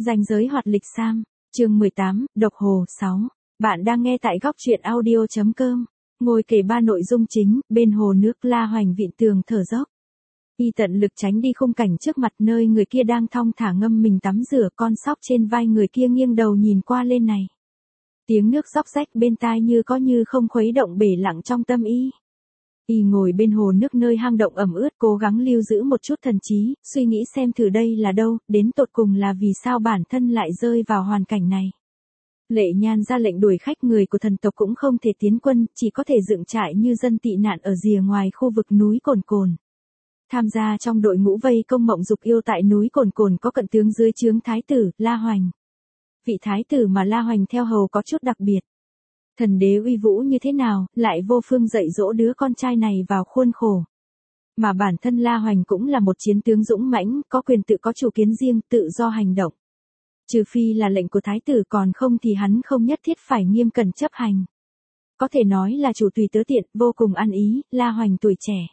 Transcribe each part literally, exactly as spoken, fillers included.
Ranh giới hoạt lịch Sam, chương mười tám, Độc Hồ sáu. Bạn đang nghe tại góc truyện audio chấm com. Ngồi kể ba nội dung chính, bên hồ nước La Hoành vịn tường thở dốc. Y tận lực tránh đi khung cảnh trước mặt nơi người kia đang thong thả ngâm mình tắm rửa, con sóc trên vai người kia nghiêng đầu nhìn qua lên này. Tiếng nước róc rách bên tai như có như không khuấy động bể lặng trong tâm y. Y ngồi bên hồ nước nơi hang động ẩm ướt, cố gắng lưu giữ một chút thần trí, suy nghĩ xem thử đây là đâu, đến tột cùng là vì sao bản thân lại rơi vào hoàn cảnh này. Lệ Nhan ra lệnh đuổi khách, người của thần tộc cũng không thể tiến quân, chỉ có thể dựng trại như dân tị nạn ở rìa ngoài khu vực núi Cồn Cồn. Tham gia trong đội ngũ vây công Mộng Dục Yêu tại núi Cồn Cồn có cận tướng dưới trướng thái tử, La Hoành. Vị thái tử mà La Hoành theo hầu có chút đặc biệt. Thần đế uy vũ như thế nào, lại vô phương dạy dỗ đứa con trai này vào khuôn khổ. Mà bản thân La Hoành cũng là một chiến tướng dũng mãnh, có quyền tự có chủ kiến riêng, tự do hành động. Trừ phi là lệnh của thái tử, còn không thì hắn không nhất thiết phải nghiêm cẩn chấp hành. Có thể nói là chủ tùy tớ tiện, vô cùng ăn ý. La Hoành tuổi trẻ.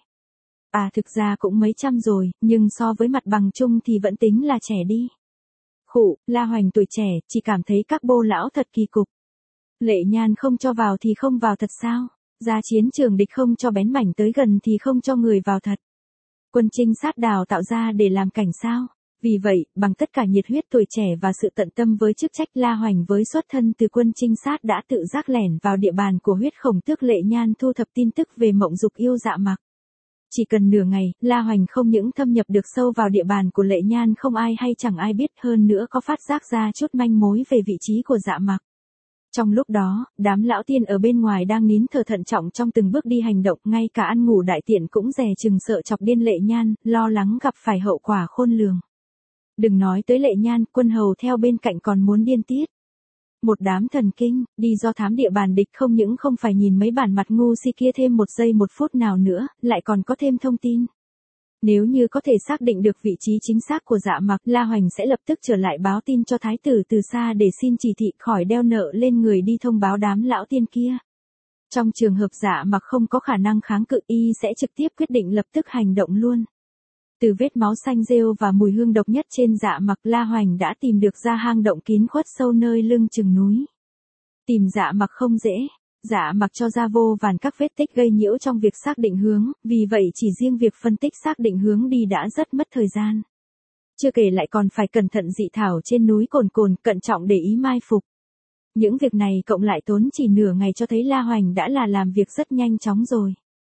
À thực ra cũng mấy trăm rồi, nhưng so với mặt bằng chung thì vẫn tính là trẻ đi. Khụ, La Hoành tuổi trẻ, chỉ cảm thấy các bô lão thật kỳ cục. Lệ Nhan không cho vào thì không vào thật sao? Ra chiến trường địch không cho bén mảnh tới gần thì không cho người vào thật. Quân trinh sát đào tạo ra để làm cảnh sao? Vì vậy, bằng tất cả nhiệt huyết tuổi trẻ và sự tận tâm với chức trách, La Hoành với xuất thân từ quân trinh sát đã tự giác lẻn vào địa bàn của huyết khổng tước Lệ Nhan, thu thập tin tức về Mộng Dục Yêu Dạ Mặc. Chỉ cần nửa ngày, La Hoành không những thâm nhập được sâu vào địa bàn của Lệ Nhan không ai hay chẳng ai biết, hơn nữa có phát giác ra chút manh mối về vị trí của Dạ Mặc. Trong lúc đó, đám lão tiên ở bên ngoài đang nín thở thận trọng trong từng bước đi hành động, ngay cả ăn ngủ đại tiện cũng dè chừng sợ chọc điên Lệ Nhan, lo lắng gặp phải hậu quả khôn lường. Đừng nói tới Lệ Nhan, quân hầu theo bên cạnh còn muốn điên tiết. Một đám thần kinh, đi do thám địa bàn địch không những không phải nhìn mấy bản mặt ngu si kia thêm một giây một phút nào nữa, lại còn có thêm thông tin. Nếu như có thể xác định được vị trí chính xác của Dạ Mặc, La Hoành sẽ lập tức trở lại báo tin cho thái tử từ xa để xin chỉ thị khỏi đeo nợ lên người đi thông báo đám lão tiên kia. Trong trường hợp Dạ Mặc không có khả năng kháng cự, y sẽ trực tiếp quyết định lập tức hành động luôn. Từ vết máu xanh rêu và mùi hương độc nhất trên Dạ Mặc, La Hoành đã tìm được ra hang động kín khuất sâu nơi lưng chừng núi. Tìm Dạ Mặc không dễ. Dạ Mặc cho ra vô vàn các vết tích gây nhiễu trong việc xác định hướng, vì vậy chỉ riêng việc phân tích xác định hướng đi đã rất mất thời gian. Chưa kể lại còn phải cẩn thận dị thảo trên núi Cồn Cồn, cẩn trọng để ý mai phục. Những việc này cộng lại tốn chỉ nửa ngày, cho thấy La Hoành đã là làm việc rất nhanh chóng rồi.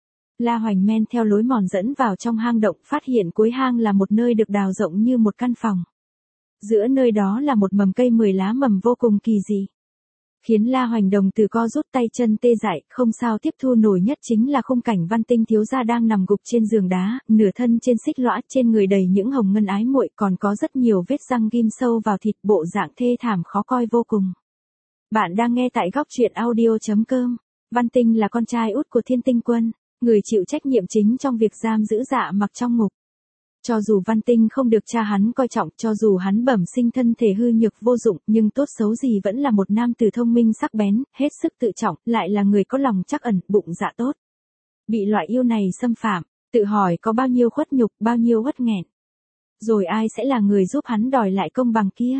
La Hoành men theo lối mòn dẫn vào trong hang động, phát hiện cuối hang là một nơi được đào rộng như một căn phòng. Giữa nơi đó là một mầm cây mười lá mầm vô cùng kỳ dị. Khiến La Hoành đồng từ co rút, tay chân tê dại, không sao tiếp thu nổi nhất chính là khung cảnh Văn Tinh thiếu gia đang nằm gục trên giường đá, nửa thân trên xích lõa, trên người đầy những hồng ngân ái muội, còn có rất nhiều vết răng ghim sâu vào thịt, bộ dạng thê thảm khó coi vô cùng. Bạn đang nghe tại góc truyện audio chấm com. Văn Tinh là con trai út của Thiên Tinh Quân, người chịu trách nhiệm chính trong việc giam giữ Dạ Mặc trong ngục. Cho dù Văn Tinh không được cha hắn coi trọng, cho dù hắn bẩm sinh thân thể hư nhược vô dụng, nhưng tốt xấu gì vẫn là một nam tử thông minh sắc bén, hết sức tự trọng, lại là người có lòng trắc ẩn, bụng dạ tốt. Bị loại yêu này xâm phạm, tự hỏi có bao nhiêu khuất nhục, bao nhiêu uất nghẹn. Rồi ai sẽ là người giúp hắn đòi lại công bằng kia?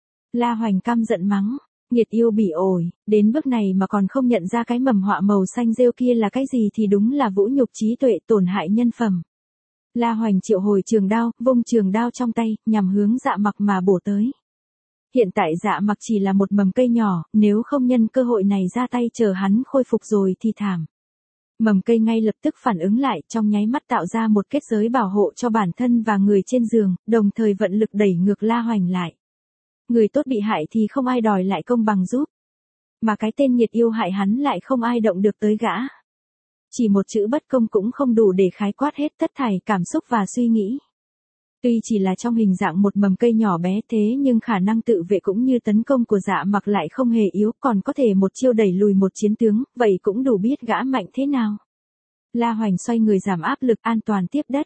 La Hoành căm giận mắng. Nghiệt yêu bỉ ổi, đến bước này mà còn không nhận ra cái mầm họa màu xanh rêu kia là cái gì thì đúng là vũ nhục trí tuệ, tổn hại nhân phẩm. La Hoành triệu hồi trường đao, vung trường đao trong tay, nhằm hướng Dạ Mặc mà bổ tới. Hiện tại Dạ Mặc chỉ là một mầm cây nhỏ, nếu không nhân cơ hội này ra tay chờ hắn khôi phục rồi thì thảm. Mầm cây ngay lập tức phản ứng lại, trong nháy mắt tạo ra một kết giới bảo hộ cho bản thân và người trên giường, đồng thời vận lực đẩy ngược La Hoành lại. Người tốt bị hại thì không ai đòi lại công bằng giúp. Mà cái tên nghiệt yêu hại hắn lại không ai động được tới gã. Chỉ một chữ bất công cũng không đủ để khái quát hết tất thảy cảm xúc và suy nghĩ. Tuy chỉ là trong hình dạng một mầm cây nhỏ bé thế nhưng khả năng tự vệ cũng như tấn công của Dạ Mặc lại không hề yếu, còn có thể một chiêu đẩy lùi một chiến tướng, vậy cũng đủ biết gã mạnh thế nào. La Hoành xoay người giảm áp lực, an toàn tiếp đất.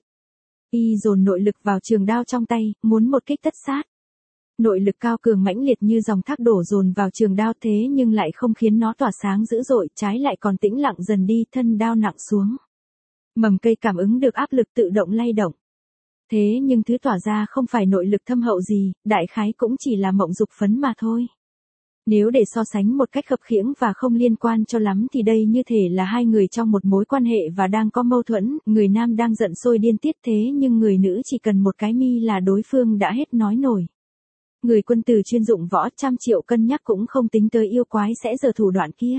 Y dồn nội lực vào trường đao trong tay, muốn một kích tất sát. Nội lực cao cường mãnh liệt như dòng thác đổ dồn vào trường đao, thế nhưng lại không khiến nó tỏa sáng dữ dội, trái lại còn tĩnh lặng dần đi, thân đao nặng xuống. Mầm cây cảm ứng được áp lực tự động lay động. Thế nhưng thứ tỏa ra không phải nội lực thâm hậu gì, đại khái cũng chỉ là mộng dục phấn mà thôi. Nếu để so sánh một cách khập khiễng và không liên quan cho lắm thì đây như thể là hai người trong một mối quan hệ và đang có mâu thuẫn, người nam đang giận sôi điên tiết thế nhưng người nữ chỉ cần một cái mi là đối phương đã hết nói nổi. Người quân tử chuyên dụng võ trăm triệu cân nhắc cũng không tính tới yêu quái sẽ giở thủ đoạn kia.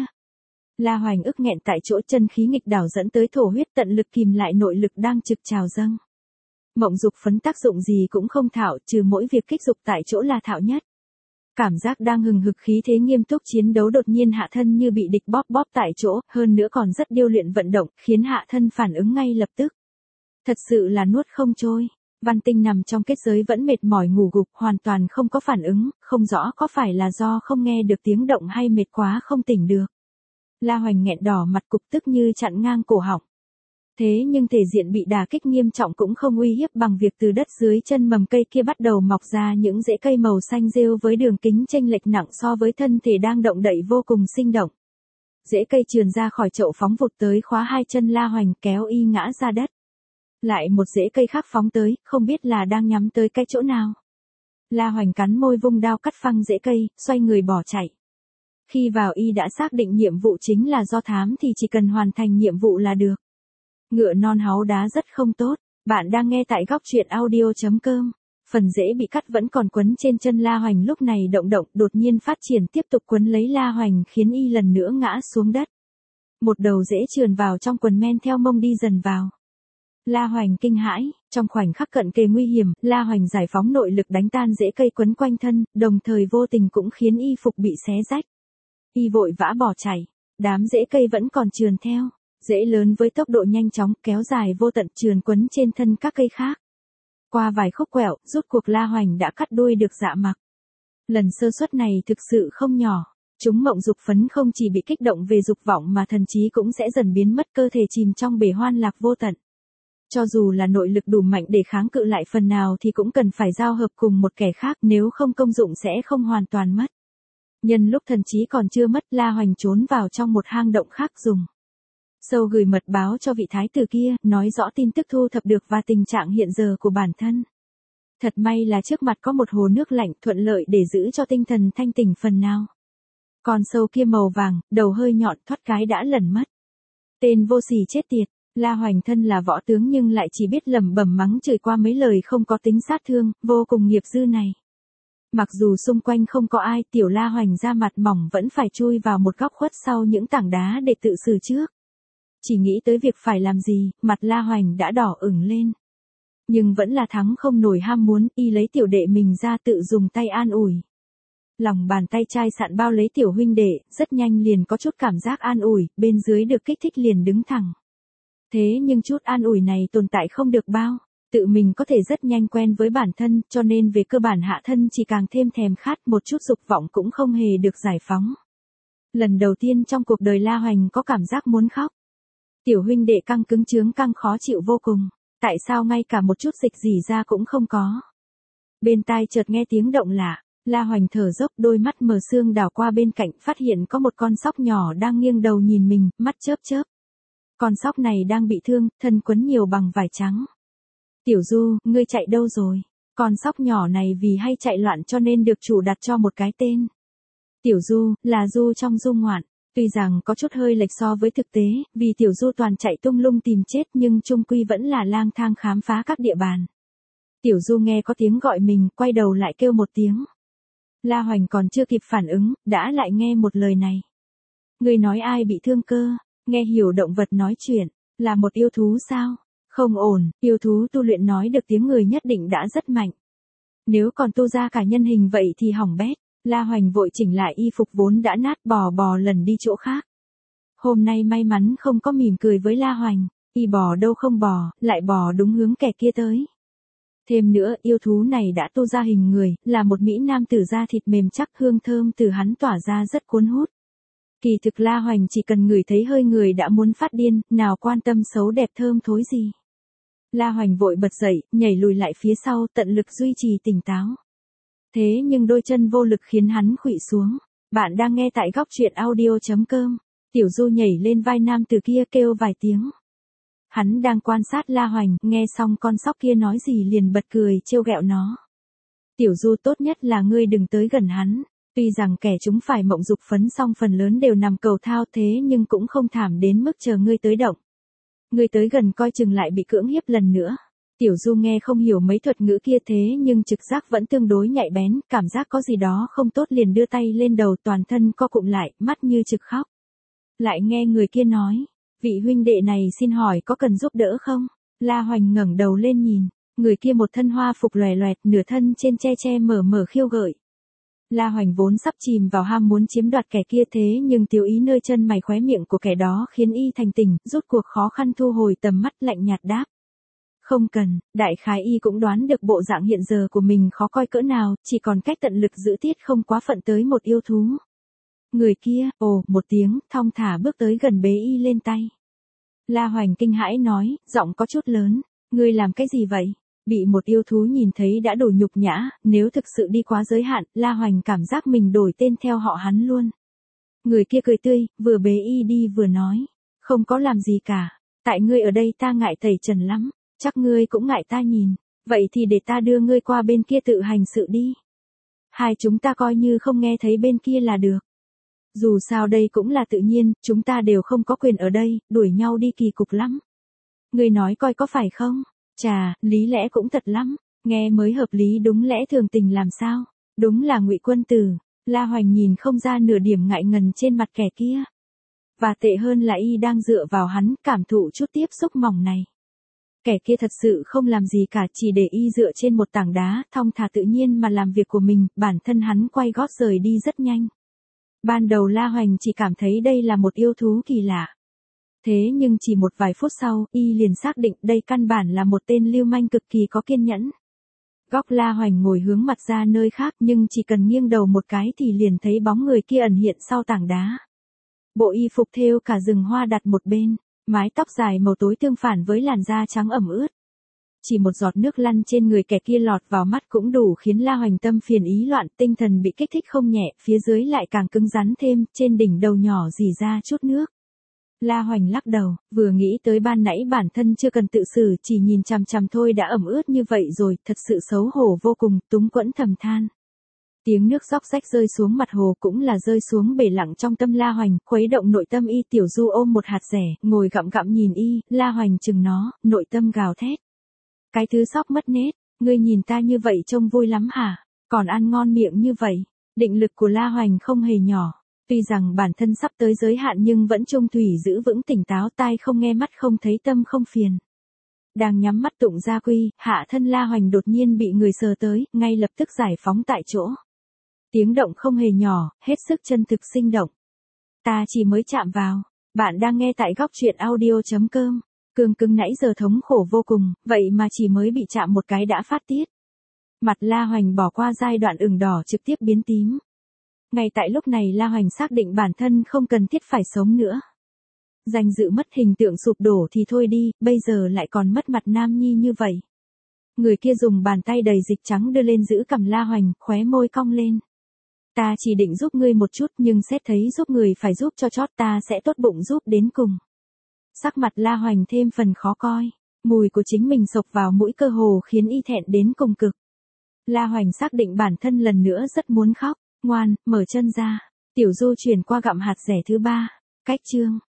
La Hoành ức nghẹn tại chỗ, chân khí nghịch đảo dẫn tới thổ huyết, tận lực kìm lại nội lực đang trực trào dâng. Mộng dục phấn tác dụng gì cũng không thạo, trừ mỗi việc kích dục tại chỗ là thạo nhất. Cảm giác đang hừng hực khí thế nghiêm túc chiến đấu đột nhiên hạ thân như bị địch bóp bóp tại chỗ, hơn nữa còn rất điêu luyện vận động, khiến hạ thân phản ứng ngay lập tức. Thật sự là nuốt không trôi. Văn Tinh nằm trong kết giới vẫn mệt mỏi ngủ gục, hoàn toàn không có phản ứng, không rõ có phải là do không nghe được tiếng động hay mệt quá không tỉnh được. La Hoành nghẹn đỏ mặt, cục tức như chặn ngang cổ họng. Thế nhưng thể diện bị đả kích nghiêm trọng cũng không uy hiếp bằng việc từ đất dưới chân mầm cây kia bắt đầu mọc ra những rễ cây màu xanh rêu với đường kính chênh lệch nặng so với thân thể đang động đậy vô cùng sinh động. Rễ cây trườn ra khỏi chậu phóng vụt tới khóa hai chân La Hoành, kéo y ngã ra đất. Lại một rễ cây khác phóng tới, không biết là đang nhắm tới cái chỗ nào. La Hoành cắn môi vung đao cắt phăng rễ cây, xoay người bỏ chạy. Khi vào y đã xác định nhiệm vụ chính là do thám thì chỉ cần hoàn thành nhiệm vụ là được. Ngựa non háu đá rất không tốt. Bạn đang nghe tại góc truyện audio chấm com. Phần rễ bị cắt vẫn còn quấn trên chân La Hoành lúc này động động, đột nhiên phát triển tiếp tục quấn lấy La Hoành khiến y lần nữa ngã xuống đất. Một đầu rễ trườn vào trong quần men theo mông đi dần vào. La Hoành kinh hãi, trong khoảnh khắc cận kề nguy hiểm, La Hoành giải phóng nội lực đánh tan rễ cây quấn quanh thân, đồng thời vô tình cũng khiến y phục bị xé rách. Y vội vã bỏ chạy, đám rễ cây vẫn còn trườn theo. Rễ lớn với tốc độ nhanh chóng kéo dài vô tận trườn quấn trên thân các cây khác. Qua vài khúc quẹo, rốt cuộc La Hoành đã cắt đuôi được Dạ Mặc. Lần sơ suất này thực sự không nhỏ. Chúng mộng dục phấn không chỉ bị kích động về dục vọng mà thần trí cũng sẽ dần biến mất, cơ thể chìm trong bể hoan lạc vô tận. Cho dù là nội lực đủ mạnh để kháng cự lại phần nào thì cũng cần phải giao hợp cùng một kẻ khác, nếu không công dụng sẽ không hoàn toàn mất. Nhân lúc thần trí còn chưa mất, La Hoành trốn vào trong một hang động khác dùng sâu gửi mật báo cho vị thái tử kia, nói rõ tin tức thu thập được và tình trạng hiện giờ của bản thân. Thật may là trước mặt có một hồ nước lạnh, thuận lợi để giữ cho tinh thần thanh tỉnh phần nào. Con sâu kia màu vàng, đầu hơi nhọn, thoát cái đã lẩn mất. Tên vô sỉ chết tiệt. La Hoành thân là võ tướng nhưng lại chỉ biết lẩm bẩm mắng chửi qua mấy lời không có tính sát thương, vô cùng nghiệp dư này. Mặc dù xung quanh không có ai, tiểu La Hoành da mặt mỏng vẫn phải chui vào một góc khuất sau những tảng đá để tự xử trước. Chỉ nghĩ tới việc phải làm gì, mặt La Hoành đã đỏ ửng lên. Nhưng vẫn là thắng không nổi ham muốn, y lấy tiểu đệ mình ra tự dùng tay an ủi. Lòng bàn tay chai sạn bao lấy tiểu huynh đệ, rất nhanh liền có chút cảm giác an ủi, bên dưới được kích thích liền đứng thẳng. Thế nhưng chút an ủi này tồn tại không được bao, tự mình có thể rất nhanh quen với bản thân, cho nên về cơ bản hạ thân chỉ càng thêm thèm khát, một chút dục vọng cũng không hề được giải phóng. Lần đầu tiên trong cuộc đời La Hoành có cảm giác muốn khóc. Tiểu huynh đệ căng cứng chướng căng khó chịu vô cùng, tại sao ngay cả một chút dịch gì ra cũng không có. Bên tai chợt nghe tiếng động lạ, La Hoành thở dốc, đôi mắt mờ sương đảo qua bên cạnh, phát hiện có một con sóc nhỏ đang nghiêng đầu nhìn mình, mắt chớp chớp. Con sóc này đang bị thương, thân quấn nhiều bằng vải trắng. Tiểu Du, ngươi chạy đâu rồi? Con sóc nhỏ này vì hay chạy loạn cho nên được chủ đặt cho một cái tên. Tiểu Du, là Du trong du ngoạn. Tuy rằng có chút hơi lệch so với thực tế, vì Tiểu Du toàn chạy tung lung tìm chết nhưng chung quy vẫn là lang thang khám phá các địa bàn. Tiểu Du nghe có tiếng gọi mình, quay đầu lại kêu một tiếng. La Hoành còn chưa kịp phản ứng, đã lại nghe một lời này. Ngươi nói ai bị thương cơ? Nghe hiểu động vật nói chuyện, là một yêu thú sao? Không ổn, yêu thú tu luyện nói được tiếng người nhất định đã rất mạnh. Nếu còn tu ra cả nhân hình vậy thì hỏng bét. La Hoành vội chỉnh lại y phục vốn đã nát, bò bò lần đi chỗ khác. Hôm nay may mắn không có mỉm cười với La Hoành, y bò đâu không bò, lại bò đúng hướng kẻ kia tới. Thêm nữa, yêu thú này đã tu ra hình người, là một mỹ nam tử da thịt mềm chắc, hương thơm từ hắn tỏa ra rất cuốn hút. Kỳ thực La Hoành chỉ cần ngửi thấy hơi người đã muốn phát điên, nào quan tâm xấu đẹp thơm thối gì. La Hoành vội bật dậy, nhảy lùi lại phía sau, tận lực duy trì tỉnh táo. Thế nhưng đôi chân vô lực khiến hắn khuỵu xuống. Bạn đang nghe tại góc truyện audio chấm com. Tiểu Du nhảy lên vai nam tử kia kêu vài tiếng. Hắn đang quan sát La Hoành, nghe xong con sóc kia nói gì liền bật cười trêu ghẹo nó. Tiểu Du tốt nhất là ngươi đừng tới gần hắn. Tuy rằng kẻ chúng phải mộng dục phấn xong phần lớn đều nằm cầu thao thế nhưng cũng không thảm đến mức chờ ngươi tới động. Ngươi tới gần coi chừng lại bị cưỡng hiếp lần nữa. Tiểu Du nghe không hiểu mấy thuật ngữ kia thế nhưng trực giác vẫn tương đối nhạy bén, cảm giác có gì đó không tốt liền đưa tay lên đầu toàn thân co cụm lại, mắt như trực khóc. Lại nghe người kia nói, vị huynh đệ này xin hỏi có cần giúp đỡ không? La Hoành ngẩng đầu lên nhìn, người kia một thân hoa phục lòe loẹt, nửa thân trên che che mở mở khiêu gợi. La Hoành vốn sắp chìm vào ham muốn chiếm đoạt kẻ kia thế nhưng tiểu ý nơi chân mày khóe miệng của kẻ đó khiến y thành tỉnh, rút cuộc khó khăn thu hồi tầm mắt lạnh nhạt đáp. Không cần, đại khái y cũng đoán được bộ dạng hiện giờ của mình khó coi cỡ nào, chỉ còn cách tận lực giữ tiết không quá phận tới một yêu thú. Người kia, ồ, một tiếng, thong thả bước tới gần bế y lên tay. La Hoành kinh hãi nói, giọng có chút lớn, ngươi làm cái gì vậy? Bị một yêu thú nhìn thấy đã đủ nhục nhã, nếu thực sự đi quá giới hạn, La Hoành cảm giác mình đổi tên theo họ hắn luôn. Người kia cười tươi, vừa bế y đi vừa nói, không có làm gì cả, tại ngươi ở đây ta ngại tẩy trần lắm, chắc ngươi cũng ngại ta nhìn, vậy thì để ta đưa ngươi qua bên kia tự hành sự đi. Hai chúng ta coi như không nghe thấy bên kia là được. Dù sao đây cũng là tự nhiên, chúng ta đều không có quyền ở đây, đuổi nhau đi kỳ cục lắm. Ngươi nói coi có phải không? Chà, lý lẽ cũng thật lắm, nghe mới hợp lý đúng lẽ thường tình làm sao? Đúng là Ngụy quân tử. La Hoành nhìn không ra nửa điểm ngại ngần trên mặt kẻ kia. Và tệ hơn là y đang dựa vào hắn, cảm thụ chút tiếp xúc mỏng này. Kẻ kia thật sự không làm gì cả, chỉ để y dựa trên một tảng đá, thong thả tự nhiên mà làm việc của mình, bản thân hắn quay gót rời đi rất nhanh. Ban đầu La Hoành chỉ cảm thấy đây là một yêu thú kỳ lạ. Thế nhưng chỉ một vài phút sau, y liền xác định đây căn bản là một tên lưu manh cực kỳ có kiên nhẫn. Góc La Hoành ngồi hướng mặt ra nơi khác nhưng chỉ cần nghiêng đầu một cái thì liền thấy bóng người kia ẩn hiện sau tảng đá. Bộ y phục thêu cả rừng hoa đặt một bên, mái tóc dài màu tối tương phản với làn da trắng ẩm ướt. Chỉ một giọt nước lăn trên người kẻ kia lọt vào mắt cũng đủ khiến La Hoành tâm phiền ý loạn, tinh thần bị kích thích không nhẹ, phía dưới lại càng cứng rắn thêm, trên đỉnh đầu nhỏ rỉ ra chút nước. La Hoành lắc đầu, vừa nghĩ tới ban nãy bản thân chưa cần tự xử, chỉ nhìn chằm chằm thôi đã ẩm ướt như vậy rồi, thật sự xấu hổ vô cùng, túng quẫn thầm than. Tiếng nước róc rách rơi xuống mặt hồ cũng là rơi xuống bể lặng trong tâm La Hoành, khuấy động nội tâm y. Tiểu Du ôm một hạt rẻ, ngồi gặm gặm nhìn y, La Hoành chừng nó, nội tâm gào thét. Cái thứ sóc mất nết, ngươi nhìn ta như vậy trông vui lắm hả, còn ăn ngon miệng như vậy. Định lực của La Hoành không hề nhỏ. Tuy rằng bản thân sắp tới giới hạn nhưng vẫn trung thủy giữ vững tỉnh táo, tai không nghe mắt không thấy tâm không phiền. Đang nhắm mắt tụng gia quy, hạ thân La Hoành đột nhiên bị người sờ tới, ngay lập tức giải phóng tại chỗ. Tiếng động không hề nhỏ, hết sức chân thực sinh động. Ta chỉ mới chạm vào. Bạn đang nghe tại góc truyện audio chấm com. Cương cưng nãy giờ thống khổ vô cùng, vậy mà chỉ mới bị chạm một cái đã phát tiết. Mặt La Hoành bỏ qua giai đoạn ửng đỏ trực tiếp biến tím. Ngay tại lúc này La Hoành xác định bản thân không cần thiết phải sống nữa. Danh dự mất, hình tượng sụp đổ thì thôi đi, bây giờ lại còn mất mặt nam nhi như vậy. Người kia dùng bàn tay đầy dịch trắng đưa lên giữ cằm La Hoành, khóe môi cong lên. Ta chỉ định giúp ngươi một chút nhưng xét thấy giúp người phải giúp cho chót, ta sẽ tốt bụng giúp đến cùng. Sắc mặt La Hoành thêm phần khó coi, mùi của chính mình xộc vào mũi cơ hồ khiến y thẹn đến cùng cực. La Hoành xác định bản thân lần nữa rất muốn khóc, ngoan, mở chân ra. Tiểu Du chuyển qua gặm hạt rẻ thứ ba, cách chương.